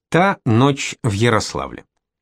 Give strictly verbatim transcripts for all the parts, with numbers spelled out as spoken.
Та ночь в Ярославле.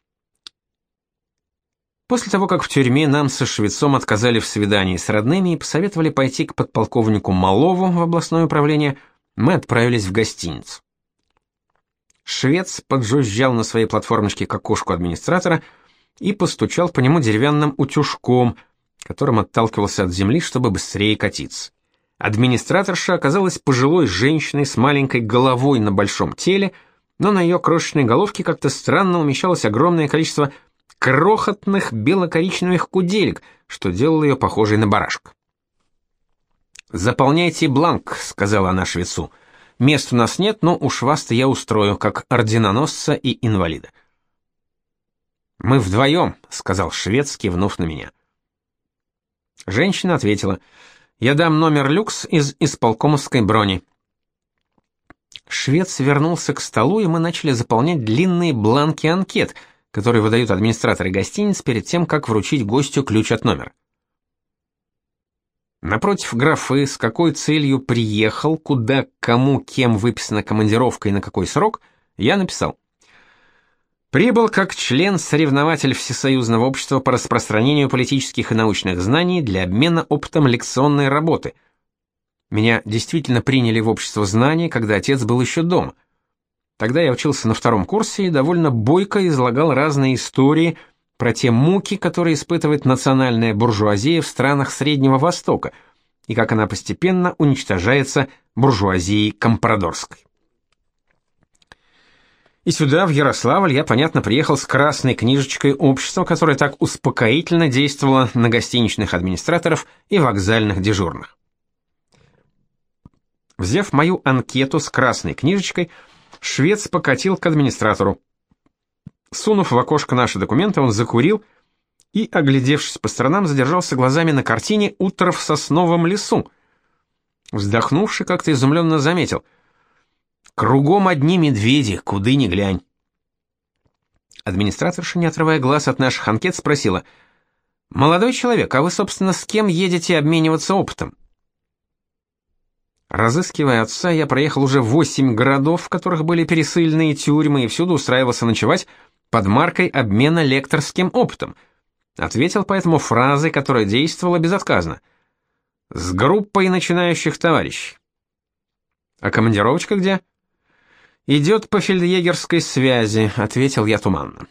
После того, как в тюрьме нам со Швецом отказали в свидании с родными и посоветовали пойти к подполковнику Малову в областное управление, мы отправились в гостиницу. Швец поджужжал на своей платформочке к окошку администратора и постучал по нему деревянным утюжком, которым отталкивался от земли, чтобы быстрее катиться. Администраторша оказалась пожилой женщиной с маленькой головой на большом теле, но на ее крошечной головке как-то странно умещалось огромное количество крохотных бело-коричневых куделек, что делало ее похожей на барашка. «Заполняйте бланк», — сказала она швецу. «Мест у нас нет, но уж вас-то я устрою, как орденоносца и инвалида». «Мы вдвоем», — сказал швец, кивнув на меня. Женщина ответила: «Я дам номер люкс из исполкомовской брони». Швец вернулся к столу, и мы начали заполнять длинные бланки анкет, которые выдают администраторы гостиниц перед тем, как вручить гостю ключ от номера. Напротив графы, с какой целью приехал, куда, кому, кем выписана командировка и на какой срок, я написал: «Прибыл как член-соревнователь Всесоюзного общества по распространению политических и научных знаний для обмена опытом лекционной работы. Меня действительно приняли в общество знаний, когда отец был еще дома. Тогда я учился на втором курсе и довольно бойко излагал разные истории про те муки, которые испытывает национальная буржуазия в странах Среднего Востока, и как она постепенно уничтожается буржуазией компрадорской. И сюда, в Ярославль, я, понятно, приехал с красной книжечкой общества, которое так успокоительно действовало на гостиничных администраторов и вокзальных дежурных. Взяв мою анкету с красной книжечкой, швец покатил к администратору. Сунув в окошко наши документы, он закурил и, оглядевшись по сторонам, задержался глазами на картине «Утро в сосновом лесу». Вздохнувши, как-то изумленно заметил: «Кругом одни медведи, куды ни глянь». Администраторша, не отрывая глаз от наших анкет, спросила: «Молодой человек, а вы, собственно, с кем едете обмениваться опытом?» Разыскивая отца, я проехал уже восемь городов, в которых были пересыльные тюрьмы, и всюду устраивался ночевать под маркой обмена лекторским опытом. Ответил поэтому фразой, которая действовала безотказно: «С группой начинающих товарищей». «А командировочка где?» «Идет по фельдъегерской связи», — ответил я туманно.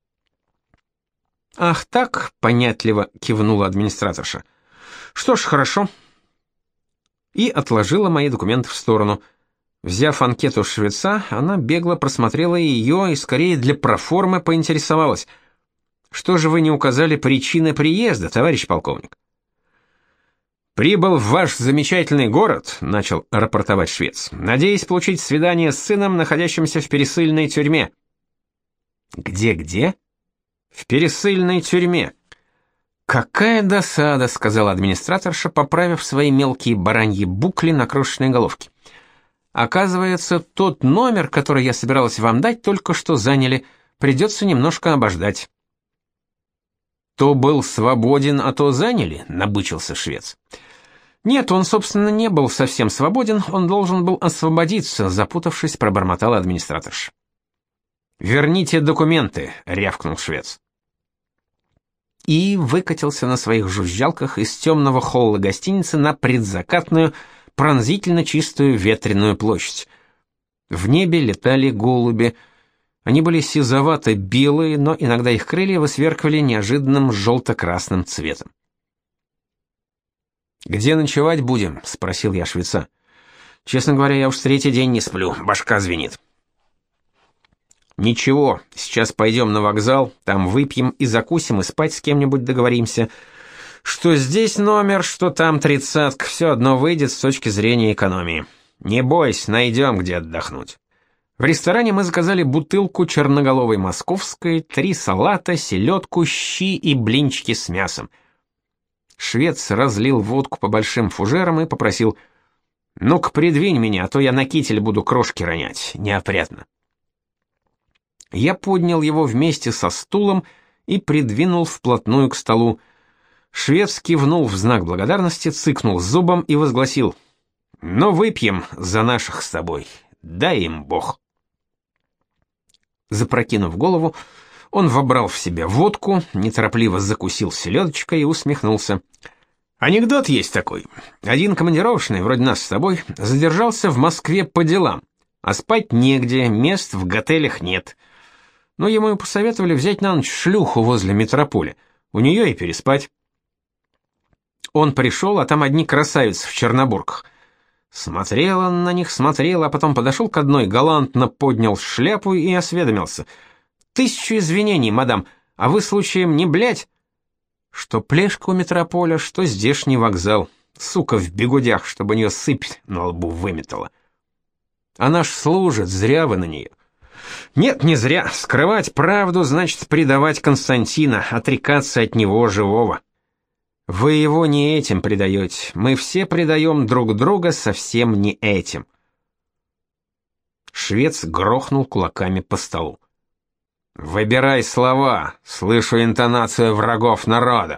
«Ах так», — понятливо кивнула администраторша. «Что ж, хорошо». И отложила мои документы в сторону. Взяв анкету швеца, она бегло просмотрела ее и скорее для проформы поинтересовалась: «Что же вы не указали причины приезда, товарищ полковник?» «Прибыл в ваш замечательный город», — начал рапортовать швец, «надеясь получить свидание с сыном, находящимся в пересыльной тюрьме». «Где-где?» «В пересыльной тюрьме». «Какая досада», — сказала администраторша, поправив свои мелкие бараньи букли на крошечной головке. «Оказывается, тот номер, который я собиралась вам дать, только что заняли. Придется немножко обождать». «То был свободен, а то заняли», — набычился швец. «Нет, он, собственно, не был совсем свободен, он должен был освободиться», — запутавшись, пробормотала администраторша. «Верните документы», — рявкнул швец. И выкатился на своих жужжалках из темного холла гостиницы на предзакатную, пронзительно чистую ветреную площадь. В небе летали голуби. Они были сизовато-белые, но иногда их крылья высверкивали неожиданным желто-красным цветом. «Где ночевать будем?» — спросил я швеца. «Честно говоря, я уж третий день не сплю, башка звенит». «Ничего, сейчас пойдем на вокзал, там выпьем и закусим, и спать с кем-нибудь договоримся. Что здесь номер, что там тридцатка, все одно выйдет с точки зрения экономии. Не бойся, найдем, где отдохнуть». В ресторане мы заказали бутылку черноголовой московской, три салата, селедку, щи и блинчики с мясом. Швец разлил водку по большим фужерам и попросил: «Ну-ка, придвинь меня, а то я на китель буду крошки ронять, неопрятно». Я поднял его вместе со стулом и придвинул вплотную к столу. Швец кивнул в знак благодарности, цыкнул зубом и возгласил: «Ну, выпьем за наших с тобой, дай им Бог». Запрокинув голову, он вобрал в себя водку, неторопливо закусил селедочкой и усмехнулся. Анекдот есть такой. Один командировочный, вроде нас с тобой, задержался в Москве по делам, а спать негде, мест в готелях нет. Но ему и посоветовали взять на ночь шлюху возле метрополя, у нее и переспать. Он пришел, а там одни красавицы в чернобурках. Смотрел он на них, смотрел, а потом подошел к одной, галантно поднял шляпу и осведомился. «Тысячу извинений, мадам, а вы случаем не блядь?» Что плешка у метрополя, что здешний вокзал. Сука в бегудях, чтобы у нее сыпь на лбу выметала. Она ж служит, зря вы на нее. Нет, не зря. Скрывать правду значит предавать Константина, отрекаться от него живого. Вы его не этим предаете. Мы все предаем друг друга совсем не этим. Швец грохнул кулаками по столу. Выбирай слова, слышу интонацию врагов народа.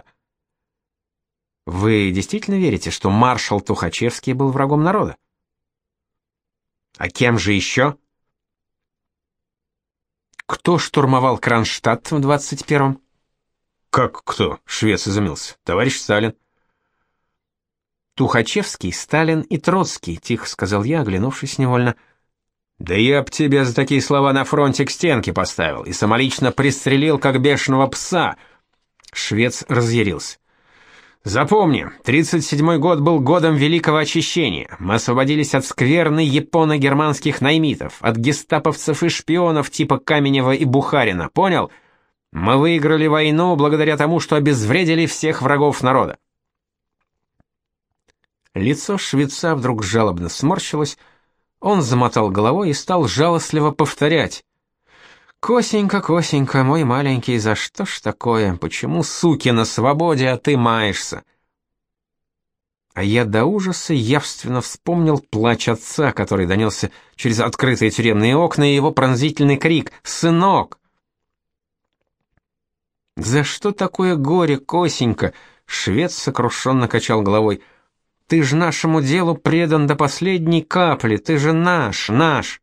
Вы действительно верите, что маршал Тухачевский был врагом народа? А кем же еще? Кто штурмовал Кронштадт в двадцать первом? Как кто? Швец изумился. Товарищ Сталин. Тухачевский, Сталин и Троцкий, тихо сказал я, оглянувшись невольно. Да я б тебя за такие слова на фронте к стенке поставил и самолично пристрелил, как бешеного пса. Швец разъярился. Запомни, тридцать седьмой год был годом Великого Очищения. Мы освободились от скверны японо-германских наймитов, от гестаповцев и шпионов типа Каменева и Бухарина, понял? Мы выиграли войну благодаря тому, что обезвредили всех врагов народа. Лицо швеца вдруг жалобно сморщилось. Он замотал головой и стал жалостливо повторять. «Косенька, Косенька, мой маленький, за что ж такое? Почему, суки, на свободе, а ты маешься?» А я до ужаса явственно вспомнил плач отца, который донесся через открытые тюремные окна, и его пронзительный крик «Сынок!». «За что такое горе, Косенька?» — швец сокрушенно качал головой. «Ты ж нашему делу предан до последней капли, ты же наш, наш!»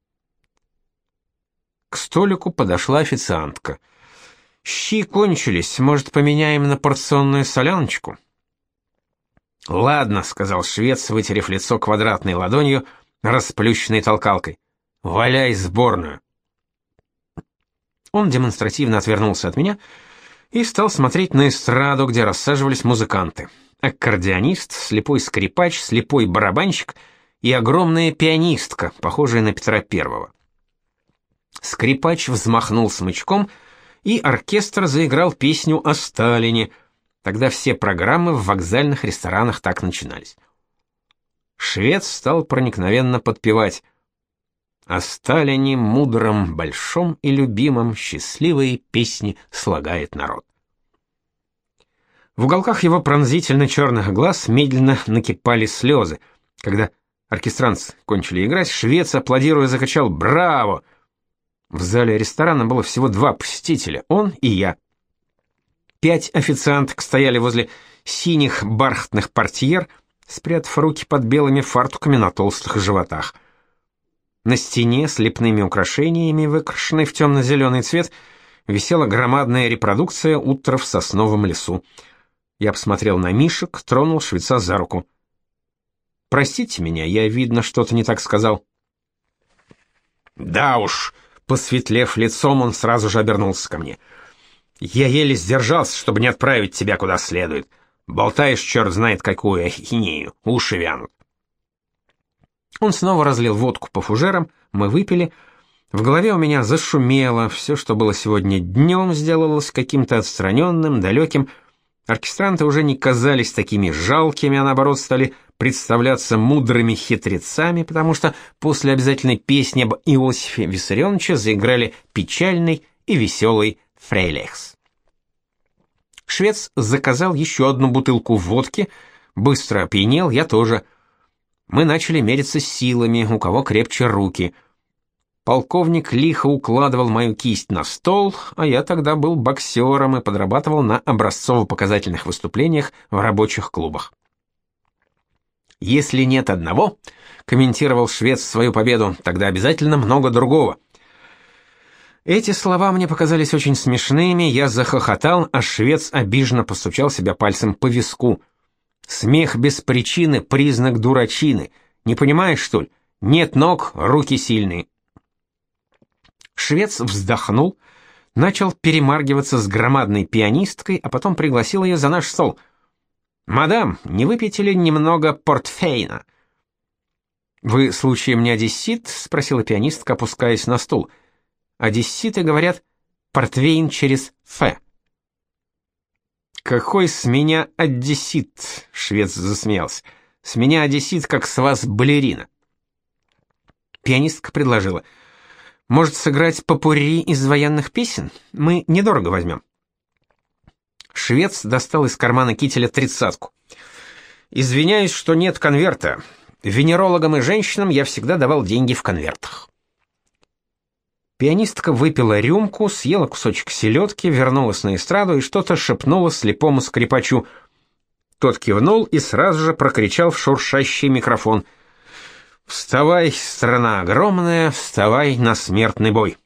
К столику подошла официантка. «Щи кончились, может, поменяем на порционную соляночку?» «Ладно», — сказал швец, вытерев лицо квадратной ладонью, расплющенной толкалкой. «Валяй сборную». Он демонстративно отвернулся от меня и стал смотреть на эстраду, где рассаживались музыканты. Аккордеонист, слепой скрипач, слепой барабанщик и огромная пианистка, похожая на Петра Первого. Скрипач взмахнул смычком, и оркестр заиграл песню о Сталине. Тогда все программы в вокзальных ресторанах так начинались. Швец стал проникновенно подпевать: «О Сталине мудром, большом и любимом счастливые песни слагает народ». В уголках его пронзительно черных глаз медленно накипали слезы. Когда оркестранцы кончили играть, швец, аплодируя, закричал «Браво!». В зале ресторана было всего два посетителя, он и я. Пять официанток стояли возле синих бархатных портьер, спрятав руки под белыми фартуками на толстых животах. На стене с лепными украшениями, выкрашенной в темно-зеленый цвет, висела громадная репродукция «Утро в сосновом лесу». Я посмотрел на Мишек, тронул швеца за руку. «Простите меня, я, видно, что-то не так сказал». «Да уж», — посветлев лицом, он сразу же обернулся ко мне. «Я еле сдержался, чтобы не отправить тебя куда следует. Болтаешь черт знает какую ахинею, уши вянут». Он снова разлил водку по фужерам, мы выпили. В голове у меня зашумело, все, что было сегодня днем, сделалось каким-то отстраненным, далеким. Оркестранты уже не казались такими жалкими, а наоборот стали представляться мудрыми хитрецами, потому что после обязательной песни об Иосифе Виссарионовиче заиграли печальный и веселый «Фрейлихс». Швец заказал еще одну бутылку водки, быстро опьянел, я тоже. Мы начали мериться силами, у кого крепче руки. Полковник лихо укладывал мою кисть на стол, а я тогда был боксером и подрабатывал на образцово-показательных выступлениях в рабочих клубах. «Если нет одного, — комментировал швец свою победу, — тогда обязательно много другого». Эти слова мне показались очень смешными, я захохотал, а швец обиженно постучал себя пальцем по виску. Смех без причины — признак дурачины. Не понимаешь, что ли? Нет ног, руки сильные. Швец вздохнул, начал перемаргиваться с громадной пианисткой, а потом пригласил ее за наш стол. «Мадам, не выпьете ли немного портфейна?» «Вы случаем не одессит?» — спросила пианистка, опускаясь на стул. «Одесситы говорят портвейн через «ф». «Какой с меня одессит?» — швец засмеялся. «С меня одессит, как с вас балерина». Пианистка предложила: «Может, сыграть попурри из военных песен? Мы недорого возьмем». Швец достал из кармана кителя тридцатку. «Извиняюсь, что нет конверта. Венерологам и женщинам я всегда давал деньги в конвертах». Пианистка выпила рюмку, съела кусочек селедки, вернулась на эстраду и что-то шепнула слепому скрипачу. Тот кивнул и сразу же прокричал в шуршащий микрофон: «Вставай, страна огромная, вставай на смертный бой!»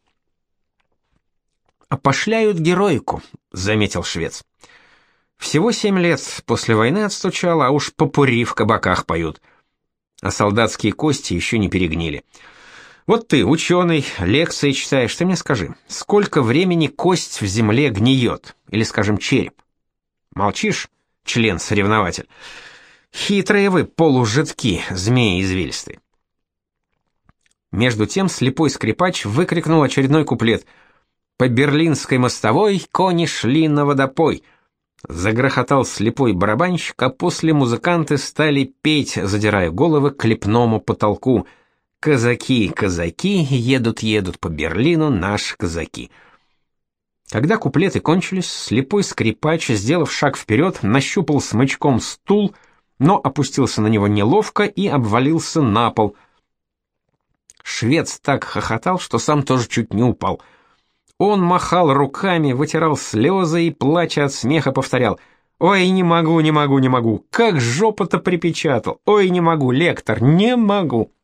«Опошляют героику», — заметил швец. «Всего семь лет после войны отстучал, а уж попурри в кабаках поют. А солдатские кости еще не перегнили. Вот ты, ученый, лекции читаешь, ты мне скажи, сколько времени кость в земле гниет, или, скажем, череп? Молчишь, член-соревнователь? Хитрые вы, полужидки, змеи извилистые». Между тем слепой скрипач выкрикнул очередной куплет: «По Берлинской мостовой кони шли на водопой». Загрохотал слепой барабанщик, а после музыканты стали петь, задирая головы к лепному потолку: «Казаки, казаки, едут-едут по Берлину наши казаки». Когда куплеты кончились, слепой скрипач, сделав шаг вперед, нащупал смычком стул, но опустился на него неловко и обвалился на пол. Швец так хохотал, что сам тоже чуть не упал. Он махал руками, вытирал слезы и, плача от смеха, повторял: «Ой, не могу, не могу, не могу, как жопу-то припечатал! Ой, не могу, лектор, не могу!»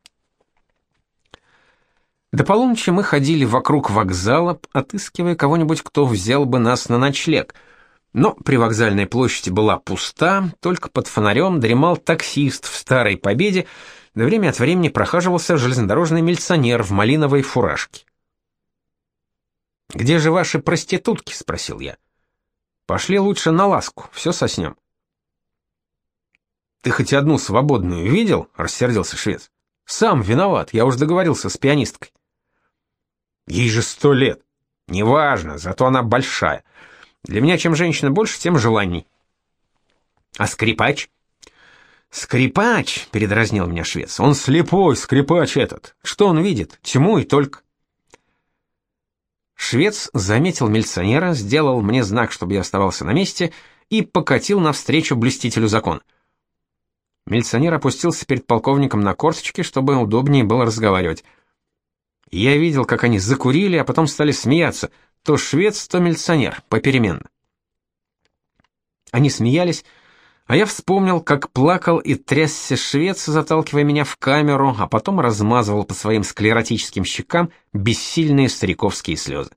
До полуночи мы ходили вокруг вокзала, отыскивая кого-нибудь, кто взял бы нас на ночлег. Но привокзальная площадь была пуста, только под фонарем дремал таксист в Старой Победе, да время от времени прохаживался железнодорожный милиционер в малиновой фуражке. «Где же ваши проститутки?» — спросил я. «Пошли лучше на ласку, все соснем». «Ты хоть одну свободную видел?» — рассердился швец. «Сам виноват, я уж договорился с пианисткой». «Ей же сто лет». «Неважно, зато она большая. Для меня чем женщина больше, тем желаний». «А скрипач?» «Скрипач», — передразнил меня швец, — «он слепой, скрипач этот. Что он видит? Тьму и только». Швец заметил милиционера, сделал мне знак, чтобы я оставался на месте, и покатил навстречу блюстителю закона. Милиционер опустился перед полковником на корточки, чтобы удобнее было разговаривать. Я видел, как они закурили, а потом стали смеяться, то швец, то милиционер, попеременно. Они смеялись, а я вспомнил, как плакал и трясся швец, заталкивая меня в камеру, а потом размазывал по своим склеротическим щекам бессильные стариковские слезы.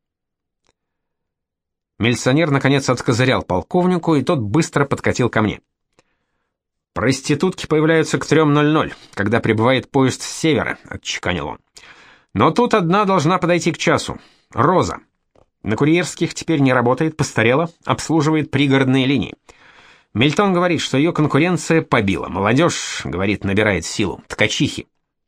Милиционер, наконец, откозырял полковнику, и тот быстро подкатил ко мне. «Проститутки появляются к трем ноль-ноль, когда прибывает поезд с севера», — отчеканил он. «Но тут одна должна подойти к часу. Роза. На курьерских теперь не работает, постарела, обслуживает пригородные линии. Мильтон говорит, что ее конкуренция побила. Молодежь, говорит, набирает силу. Ткачихи».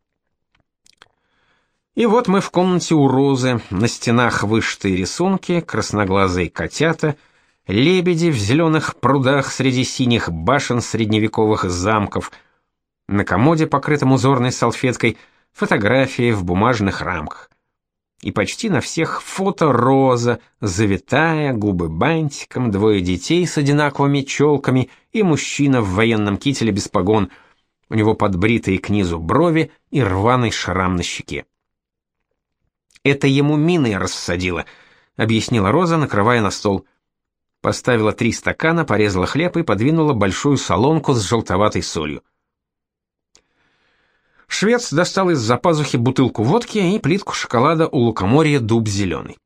И вот мы в комнате у Розы, на стенах вышитые рисунки, красноглазые котята, лебеди в зеленых прудах среди синих башен средневековых замков, на комоде, покрытом узорной салфеткой, фотографии в бумажных рамках. И почти на всех фото Роза, завитая, губы бантиком, двое детей с одинаковыми челками и мужчина в военном кителе без погон, у него подбритые к низу брови и рваный шрам на щеке. «Это ему миной рассадило», — объяснила Роза, накрывая на стол. Поставила три стакана, порезала хлеб и подвинула большую солонку с желтоватой солью. Швец достал из-за пазухи бутылку водки и плитку шоколада у лукоморья «Дуб зеленый».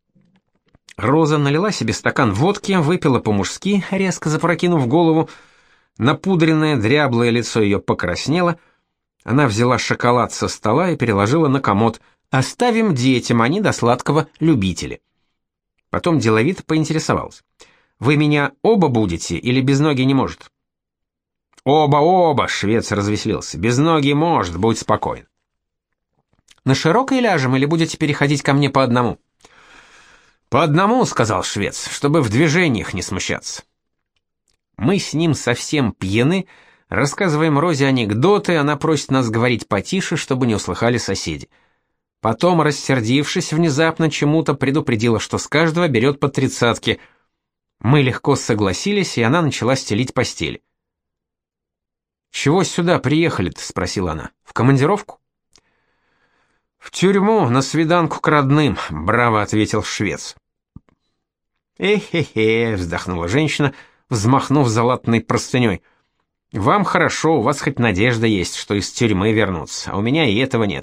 Роза налила себе стакан водки, выпила по-мужски, резко запрокинув голову. Напудренное дряблое лицо ее покраснело. Она взяла шоколад со стола и переложила на комод. «Оставим детям, они до сладкого любители». Потом деловито поинтересовалась: «Вы меня оба будете или без ноги не может?» «Оба-оба», — швец развеселился. «Без ноги может, будь спокоен». «На широкой ляжем или будете переходить ко мне по одному?» «По одному», — сказал швец, — «чтобы в движениях не смущаться». Мы с ним совсем пьяны, рассказываем Розе анекдоты, она просит нас говорить потише, чтобы не услыхали соседи. Потом, рассердившись внезапно чему-то, предупредила, что с каждого берет по тридцатке. Мы легко согласились, и она начала стелить постель. «Чего сюда приехали-то?» — спросила она. «В командировку?» «В тюрьму, на свиданку к родным», — браво ответил швец. «Эхе-хе», — вздохнула женщина, взмахнув залатанной простыней. «Вам хорошо, у вас хоть надежда есть, что из тюрьмы вернуться, а у меня и этого нет».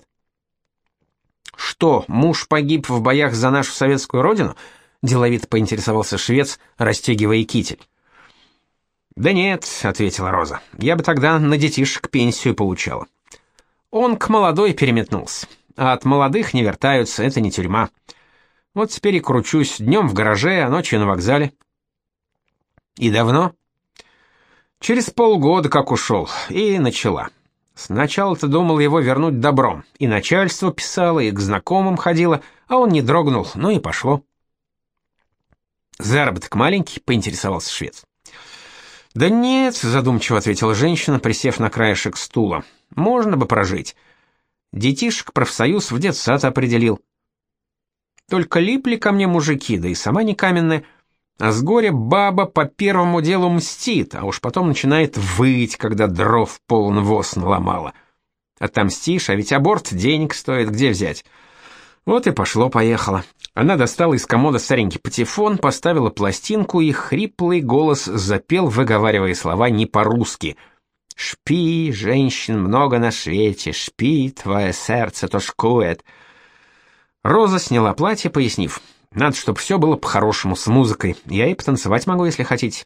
«Что, муж погиб в боях за нашу советскую родину?» — деловито поинтересовался швец, расстегивая китель. «Да нет», — ответила Роза, — «я бы тогда на детишек пенсию получала». Он к молодой переметнулся, а от молодых не вертаются, это не тюрьма. Вот теперь и кручусь днем в гараже, а ночью на вокзале. И давно? Через полгода как ушел, и начала. Сначала-то думал его вернуть добром, и начальство писало, и к знакомым ходило, а он не дрогнул, ну и пошло. «Заработок маленький?» — поинтересовался швец. «Да нет», — задумчиво ответила женщина, присев на краешек стула. «Можно бы прожить. Детишек профсоюз в детсад определил. Только липли ко мне мужики, да и сама не каменная. А с горя баба по первому делу мстит, а уж потом начинает выть, когда дров полон воз наломала. Отомстишь, а ведь аборт денег стоит, где взять?» Вот и пошло-поехало. Она достала из комода старенький патефон, поставила пластинку, и хриплый голос запел, выговаривая слова не по-русски. «Шпи, женщин много на свете, шпи, твое сердце тошкует». Роза сняла платье, пояснив: «Надо, чтобы все было по-хорошему, с музыкой. Я и потанцевать могу, если хотите».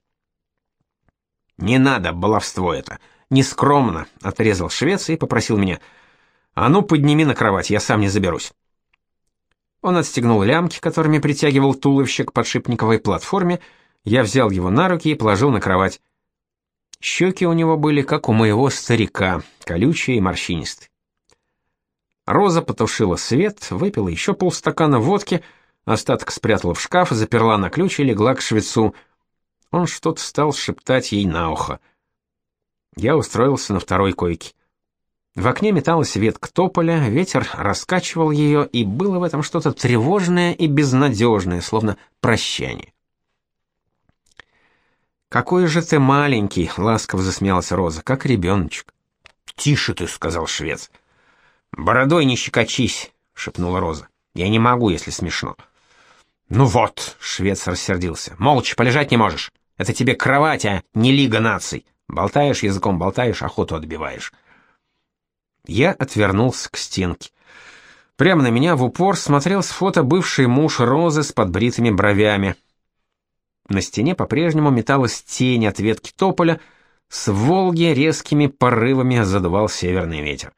«Не надо, баловство это. Нескромно», — отрезал швец и попросил меня: «А ну, подними на кровать, я сам не заберусь». Он отстегнул лямки, которыми притягивал туловище к подшипниковой платформе. Я взял его на руки и положил на кровать. Щеки у него были, как у моего старика, колючие и морщинистые. Роза потушила свет, выпила еще полстакана водки, остаток спрятала в шкаф, заперла на ключ и легла к швецу. Он что-то стал шептать ей на ухо. Я устроился на второй койке. В окне металась ветка тополя, ветер раскачивал ее, и было в этом что-то тревожное и безнадежное, словно прощание. «Какой же ты маленький!» — ласково засмеялась Роза, — «как ребеночек». «Тише ты!» — сказал швец. «Бородой не щекочись!» — шепнула Роза. «Я не могу, если смешно». «Ну вот!» — швец рассердился. «Молча полежать не можешь. Это тебе кровать, а не лига наций. Болтаешь языком, болтаешь, охоту отбиваешь». Я отвернулся к стенке. Прямо на меня в упор смотрел с фото бывший муж Розы с подбритыми бровями. На стене по-прежнему металась тень от ветки тополя, с Волги резкими порывами задувал северный ветер.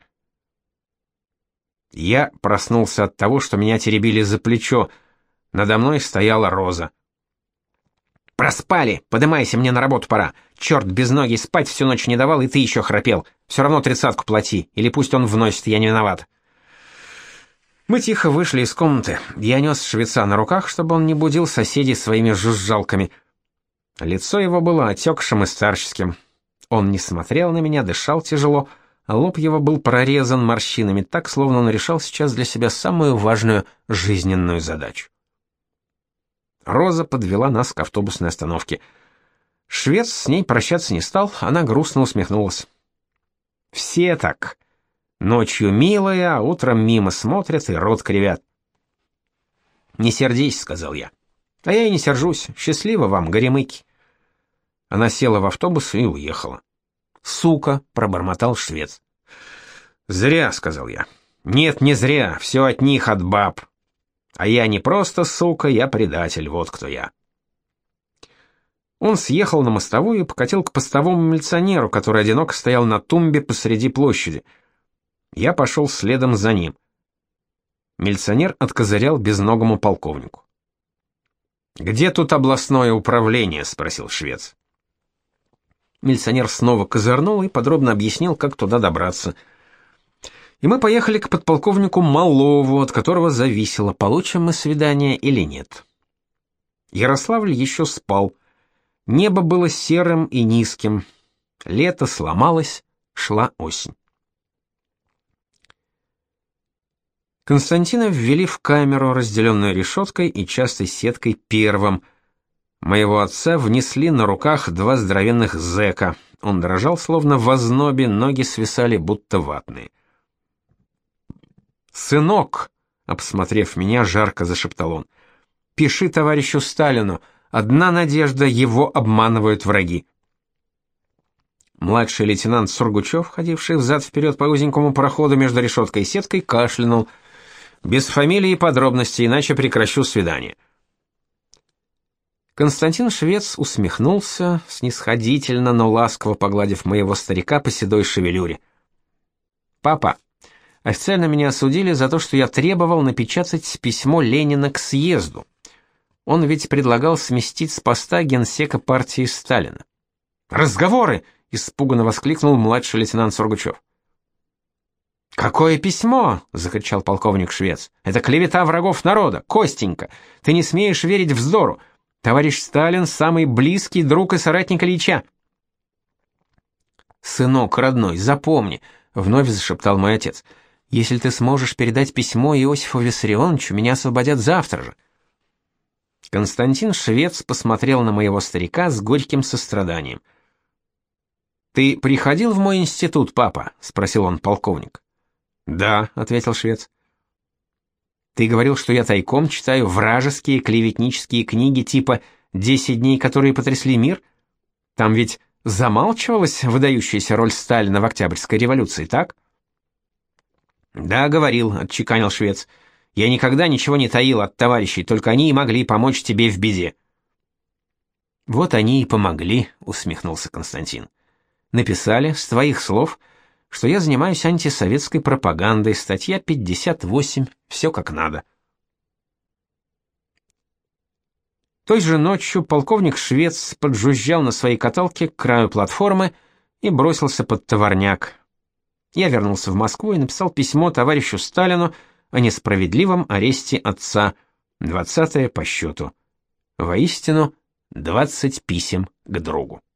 Я проснулся от того, что меня теребили за плечо. Надо мной стояла Роза. «Проспали! Подымайся, мне на работу пора! Черт без ноги, спать всю ночь не давал, и ты еще храпел! Все равно тридцатку плати, или пусть он вносит, я не виноват!» Мы тихо вышли из комнаты. Я нес швеца на руках, чтобы он не будил соседей своими жужжалками. Лицо его было отекшим и старческим. Он не смотрел на меня, дышал тяжело, а лоб его был прорезан морщинами, так, словно он решал сейчас для себя самую важную жизненную задачу. Роза подвела нас к автобусной остановке. Швец с ней прощаться не стал, она грустно усмехнулась. «Все так. Ночью милая, а утром мимо смотрят и рот кривят». «Не сердись», — сказал я. «А я и не сержусь. Счастливо вам, горемыки». Она села в автобус и уехала. «Сука», — пробормотал швец. «Зря», — сказал я. «Нет, не зря, все от них, от баб. А я не просто сука, я предатель, вот кто я». Он съехал на мостовую и покатил к постовому милиционеру, который одиноко стоял на тумбе посреди площади. Я пошел следом за ним. Милиционер откозырял безногому полковнику. «Где тут областное управление?» — спросил швец. Милиционер снова козырнул и подробно объяснил, как туда добраться. И мы поехали к подполковнику Малову, от которого зависело, получим мы свидание или нет. Ярославль еще спал. Небо было серым и низким. Лето сломалось, шла осень. Константина ввели в камеру, разделенную решеткой и частой сеткой первым. Моего отца внесли на руках два здоровенных зэка. Он дрожал, словно в ознобе, ноги свисали, будто ватные. «Сынок!» — обсмотрев меня, жарко зашептал он. «Пиши товарищу Сталину. Одна надежда, его обманывают враги». Младший лейтенант Сургучев, ходивший взад-вперед по узенькому проходу между решеткой и сеткой, кашлянул. «Без фамилии и подробностей, иначе прекращу свидание». Константин Швец усмехнулся, снисходительно, но ласково погладив моего старика по седой шевелюре. «Папа, официально меня осудили за то, что я требовал напечатать письмо Ленина к съезду. Он ведь предлагал сместить с поста генсека партии Сталина». «Разговоры!» — испуганно воскликнул младший лейтенант Сургучев. «Какое письмо?» — закричал полковник Швец. «Это клевета врагов народа, Костенька! Ты не смеешь верить вздору! Товарищ Сталин — самый близкий друг и соратник Ильича!» «Сынок родной, запомни!» — вновь зашептал мой отец. «Если ты сможешь передать письмо Иосифу Виссарионовичу, меня освободят завтра же». Константин Швец посмотрел на моего старика с горьким состраданием. «Ты приходил в мой институт, папа?» — спросил он полковник. «Да», — ответил Швец. «Ты говорил, что я тайком читаю вражеские клеветнические книги типа «Десять дней, которые потрясли мир»? Там ведь замалчивалась выдающаяся роль Сталина в Октябрьской революции, так?» «Да, говорил», — отчеканил Швец. «Я никогда ничего не таил от товарищей, только они и могли помочь тебе в беде». «Вот они и помогли», — усмехнулся Константин. «Написали, с твоих слов, что я занимаюсь антисоветской пропагандой, статья пятьдесят восемь, все как надо». Той же ночью полковник Швец поджужжал на своей каталке к краю платформы и бросился под товарняк. Я вернулся в Москву и написал письмо товарищу Сталину о несправедливом аресте отца, двадцатое по счету. Воистину, двадцать писем к другу.